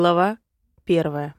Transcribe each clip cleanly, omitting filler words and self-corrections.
Глава 1.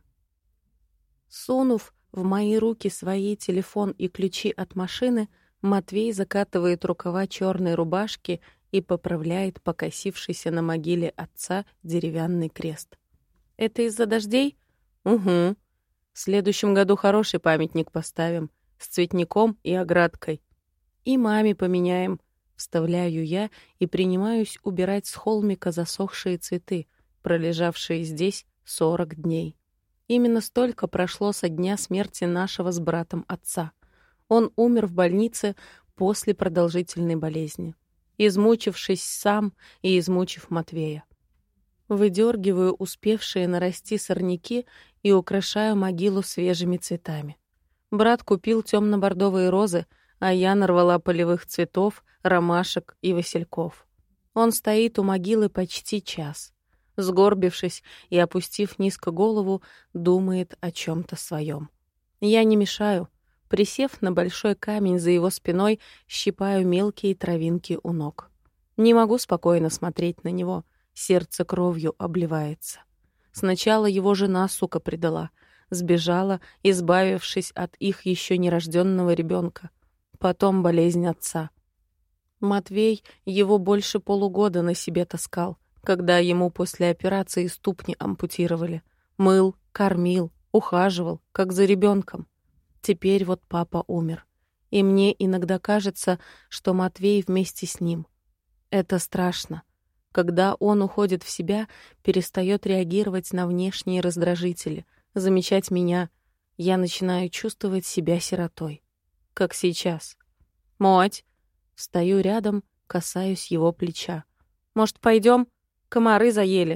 Сунув в мои руки свои телефон и ключи от машины, Матвей закатывает рукава черной рубашки и поправляет покосившийся на могиле отца деревянный крест. «Это из-за дождей?» «Угу. В следующем году хороший памятник поставим, с цветником и оградкой. И маме поменяем», — вставляю я и принимаюсь убирать с холмика засохшие цветы, пролежавшие здесь 40 дней. Именно столько прошло со дня смерти нашего с братом отца. Он умер в больнице после продолжительной болезни, измучившись сам и измучив Матвея. Выдергиваю успевшие нарасти сорняки и украшаю могилу свежими цветами. Брат купил темно-бордовые розы, а я нарвала полевых цветов, ромашек и васильков. Он стоит у могилы почти час. Сгорбившись и опустив низко голову, думает о чем-то своем. Я не мешаю. Присев на большой камень за его спиной, щипаю мелкие травинки у ног. Не могу спокойно смотреть на него. Сердце кровью обливается. Сначала его жена, сука, предала. Сбежала, избавившись от их еще нерожденного ребенка. Потом болезнь отца. Матвей его больше полугода на себе таскал, когда ему после операции ступни ампутировали. Мыл, кормил, ухаживал, как за ребенком. Теперь вот папа умер. И мне иногда кажется, что Матвей вместе с ним. Это страшно. Когда он уходит в себя, перестает реагировать на внешние раздражители, замечать меня, я начинаю чувствовать себя сиротой. Как сейчас. «Моть!» Стою рядом, касаюсь его плеча. «Может, пойдем? Комары заели».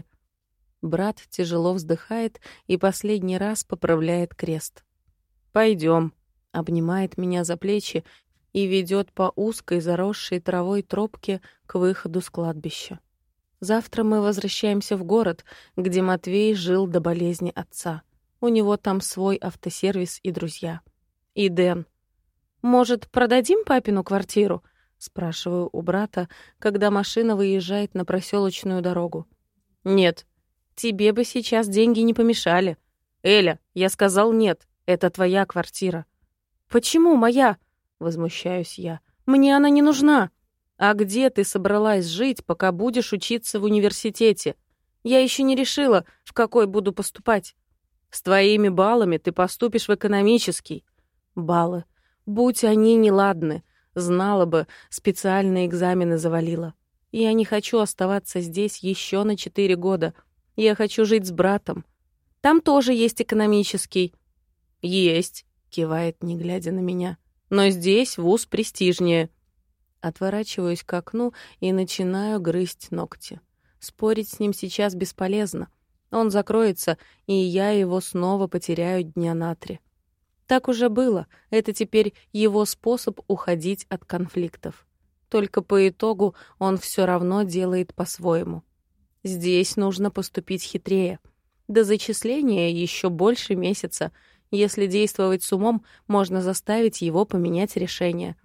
Брат тяжело вздыхает и последний раз поправляет крест. «Пойдем», — обнимает меня за плечи и ведет по узкой заросшей травой тропке к выходу с кладбища. Завтра мы возвращаемся в город, где Матвей жил до болезни отца. У него там свой автосервис и друзья. И Дэн. «Может, продадим папину квартиру?» — спрашиваю у брата, когда машина выезжает на проселочную дорогу. «Нет, тебе бы сейчас деньги не помешали. Эля, я сказал нет, это твоя квартира». «Почему моя?» — возмущаюсь я. «Мне она не нужна». «А где ты собралась жить, пока будешь учиться в университете? Я еще не решила, в какой буду поступать. С твоими баллами ты поступишь в экономический». «Баллы. Будь они неладны. Знала бы, специальные экзамены завалила. Я не хочу оставаться здесь еще на 4 года. Я хочу жить с братом. Там тоже есть экономический». «Есть», — кивает, не глядя на меня. «Но здесь вуз престижнее». Отворачиваюсь к окну и начинаю грызть ногти. Спорить с ним сейчас бесполезно. Он закроется, и я его снова потеряю дня на 3. Так уже было. Это теперь его способ уходить от конфликтов. Только по итогу он все равно делает по-своему. Здесь нужно поступить хитрее. До зачисления еще больше месяца. Если действовать с умом, можно заставить его поменять решение.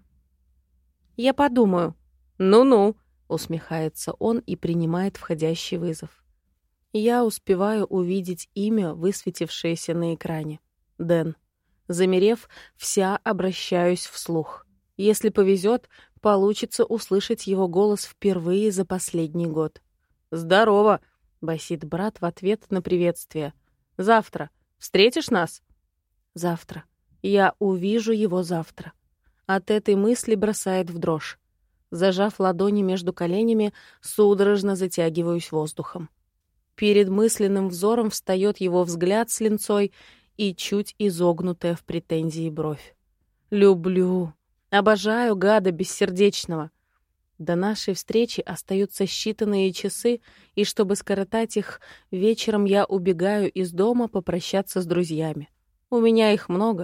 «Я подумаю». «Ну-ну», — усмехается он и принимает входящий вызов. Я успеваю увидеть имя, высветившееся на экране. Дэн. Замерев, вся обращаюсь вслух. Если повезет, получится услышать его голос впервые за последний год. «Здорово», — басит брат в ответ на приветствие. «Завтра. Встретишь нас?» «Завтра. Я увижу его завтра». От этой мысли бросает в дрожь. Зажав ладони между коленями, судорожно затягиваюсь воздухом. Перед мысленным взором встает его взгляд с линцой и чуть изогнутая в претензии бровь. Люблю, обожаю гада бессердечного. До нашей встречи остаются считанные часы, и чтобы скоротать их, вечером я убегаю из дома попрощаться с друзьями. У меня их много,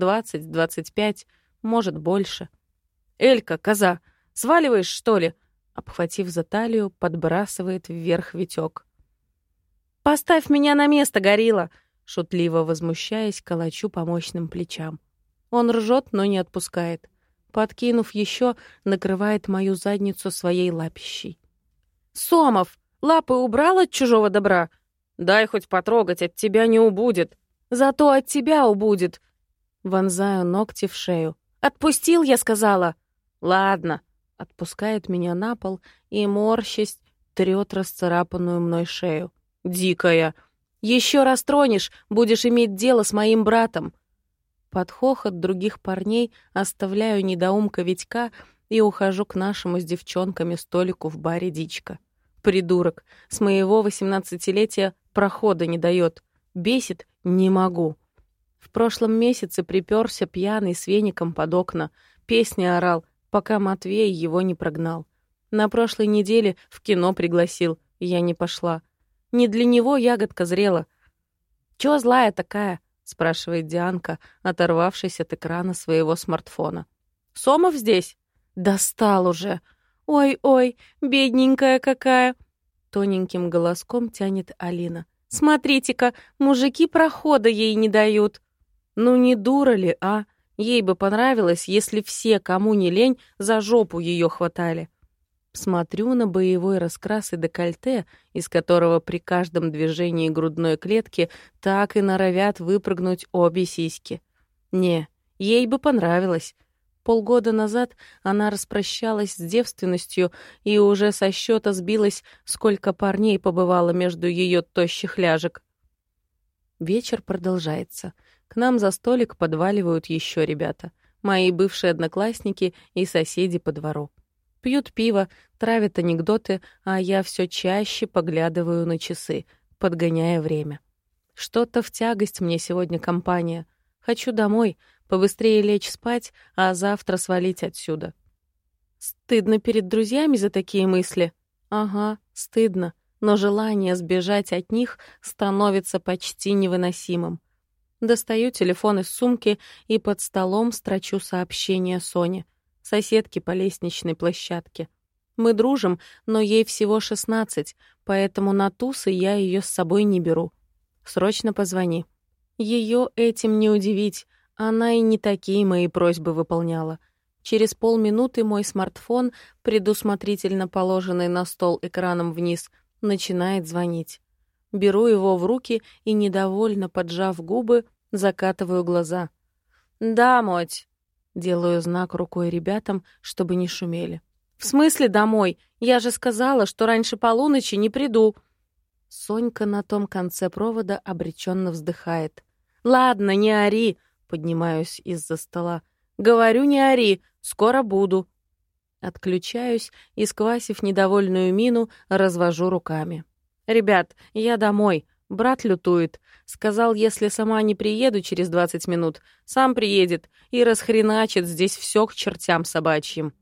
20-25, может, больше. «Элька, коза, сваливаешь, что ли?» Обхватив за талию, подбрасывает вверх Витёк. «Поставь меня на место, горилла!» Шутливо возмущаясь, колочу по мощным плечам. Он ржет, но не отпускает. Подкинув еще, накрывает мою задницу своей лапищей. «Сомов, лапы убрал от чужого добра?» Дай хоть потрогать, от тебя не убудет. Зато от тебя убудет. Вонзаю ногти в шею. Отпустил, я сказала. Ладно. Отпускает меня на пол и, морщась, трёт расцарапанную мной шею. Дикая. Еще раз тронешь, будешь иметь дело с моим братом. Под хохот других парней оставляю недоумка Витька и ухожу к нашему с девчонками столику в баре «Дичка». Придурок. С моего 18-летия прохода не дает. Бесит не могу. В прошлом месяце припёрся пьяный с веником под окна. Песни орал, пока Матвей его не прогнал. На прошлой неделе в кино пригласил, я не пошла. Не для него ягодка зрела. «Чё злая такая?» — спрашивает Дианка, оторвавшись от экрана своего смартфона. «Сомов здесь?» «Достал уже!» «Ой-ой, бедненькая какая!» Тоненьким голоском тянет Алина. «Смотрите-ка, мужики прохода ей не дают!» «Ну не дура ли, а? Ей бы понравилось, если все, кому не лень, за жопу ее хватали». Смотрю на боевой раскрас и декольте, из которого при каждом движении грудной клетки так и норовят выпрыгнуть обе сиськи. Не, ей бы понравилось. Полгода назад она распрощалась с девственностью и уже со счета сбилась, сколько парней побывало между ее тощих ляжек. Вечер продолжается. К нам за столик подваливают еще ребята. Мои бывшие одноклассники и соседи по двору. Пьют пиво, травят анекдоты, а я все чаще поглядываю на часы, подгоняя время. Что-то в тягость мне сегодня компания. Хочу домой, побыстрее лечь спать, а завтра свалить отсюда. Стыдно перед друзьями за такие мысли? Ага, стыдно, но желание сбежать от них становится почти невыносимым. Достаю телефон из сумки и под столом строчу сообщение Соне, соседке по лестничной площадке. Мы дружим, но ей всего 16, поэтому на тусы я ее с собой не беру. Срочно позвони. Ее этим не удивить, она и не такие мои просьбы выполняла. Через полминуты мой смартфон, предусмотрительно положенный на стол экраном вниз, начинает звонить. Беру его в руки и, недовольно поджав губы, закатываю глаза. «Да, моть!» Делаю знак рукой ребятам, чтобы не шумели. «В смысле домой? Я же сказала, что раньше полуночи не приду!» Сонька на том конце провода обреченно вздыхает. «Ладно, не ори!» — поднимаюсь из-за стола. «Говорю, не ори! Скоро буду!» Отключаюсь и, сквасив недовольную мину, развожу руками. «Ребят, я домой. Брат лютует. Сказал, если сама не приеду через 20 минут, сам приедет и расхреначит здесь все к чертям собачьим».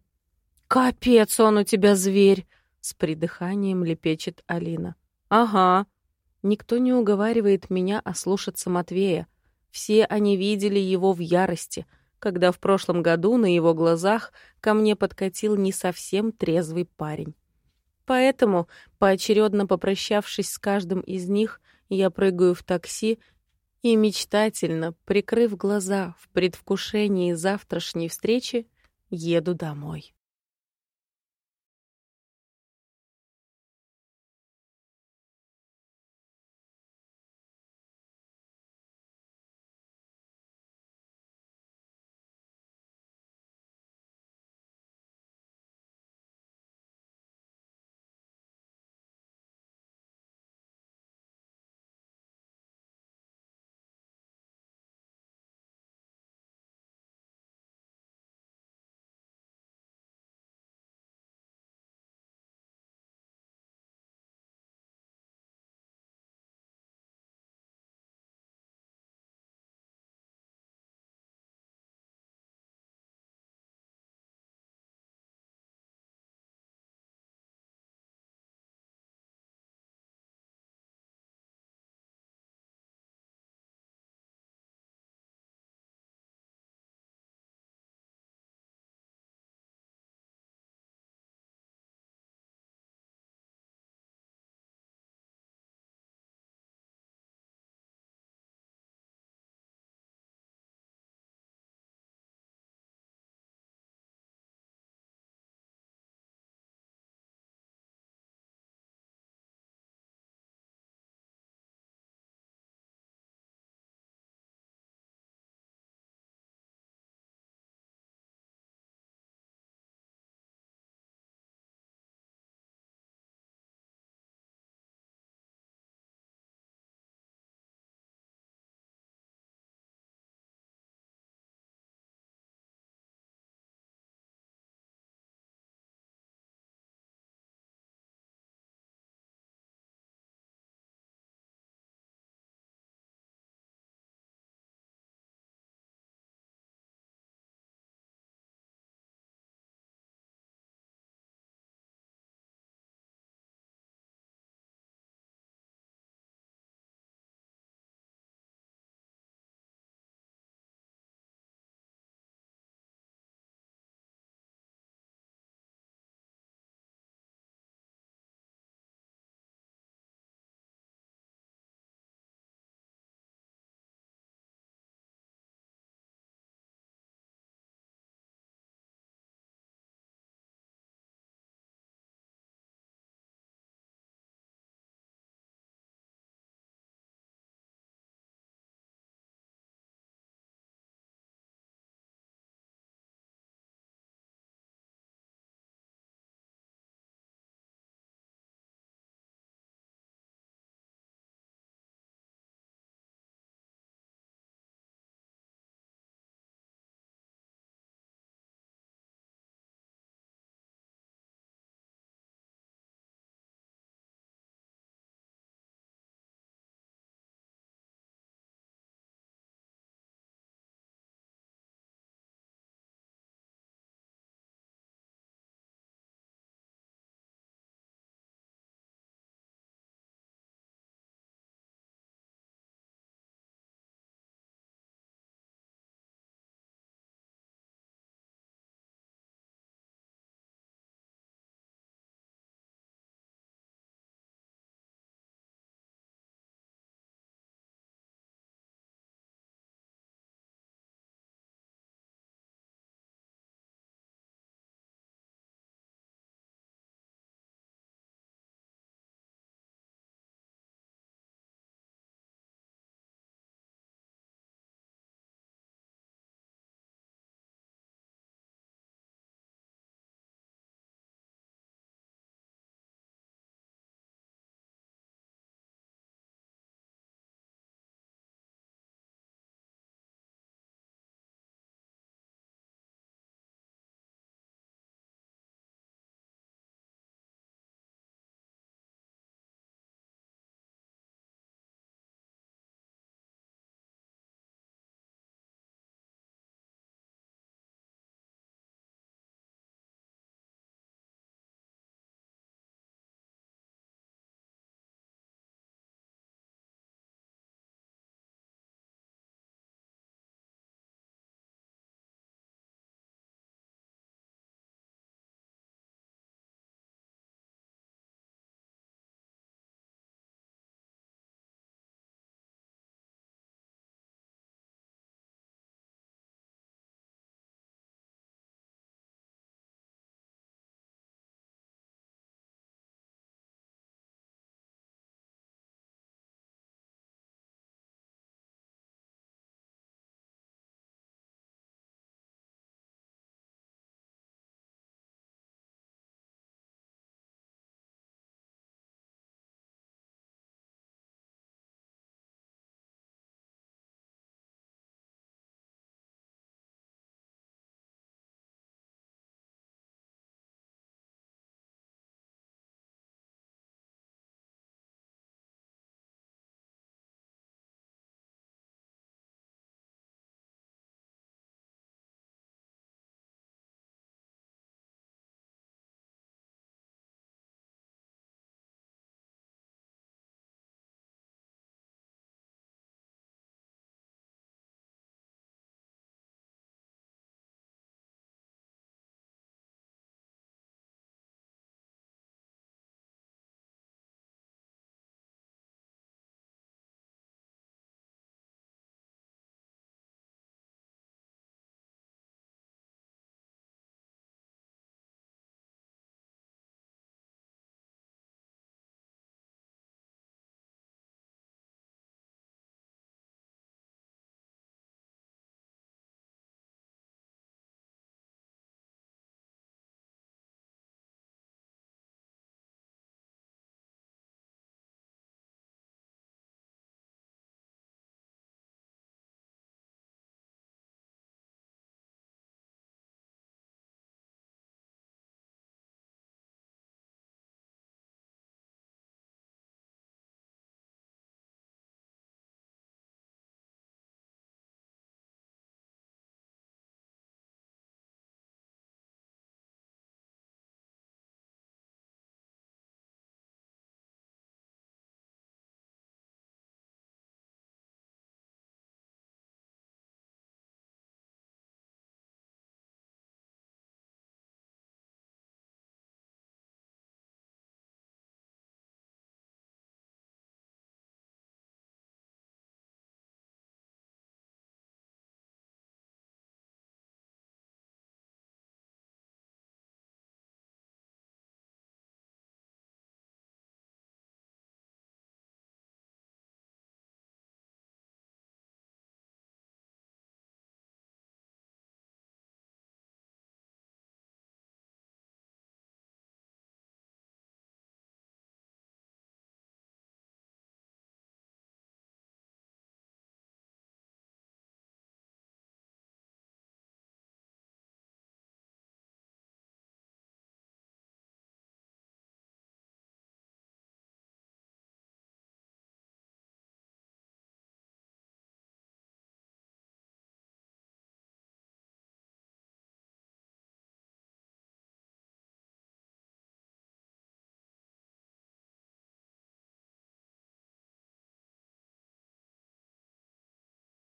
«Капец он у тебя зверь!» — с придыханием лепечет Алина. «Ага». Никто не уговаривает меня ослушаться Матвея. Все они видели его в ярости, когда в прошлом году на его глазах ко мне подкатил не совсем трезвый парень. Поэтому, поочередно попрощавшись с каждым из них, я прыгаю в такси и, мечтательно, прикрыв глаза в предвкушении завтрашней встречи, еду домой.